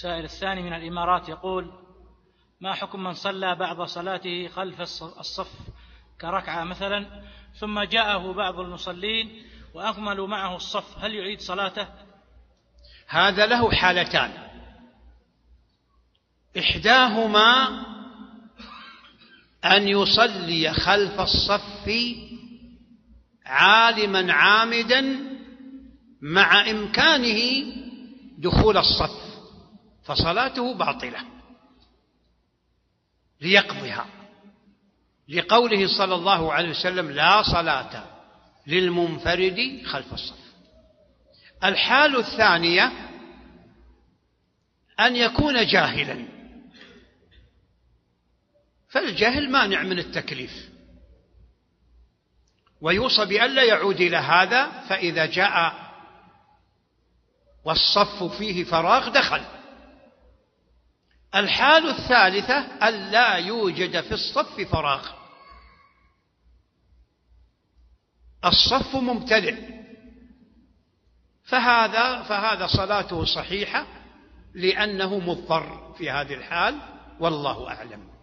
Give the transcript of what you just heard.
السائل الثاني من الإمارات يقول: ما حكم من صلى بعض صلاته خلف الصف كركعة مثلا، ثم جاءه بعض المصلين وأكملوا معه الصف، هل يعيد صلاته؟ هذا له حالتان: إحداهما أن يصلي خلف الصف عالما عامدا مع إمكانه دخول الصف، فصلاته باطلة ليقضيها، لقوله صلى الله عليه وسلم: لا صلاة للمنفرد خلف الصف. الحال الثانية أن يكون جاهلا، فالجهل مانع من التكليف، ويوصى بألا يعود إلى هذا، فإذا جاء والصف فيه فراغ دخل. الحال الثالثة ألا يوجد في الصف فراغ، الصف ممتلئ، فهذا صلاته صحيحة لأنه مضطر في هذه الحال، والله أعلم.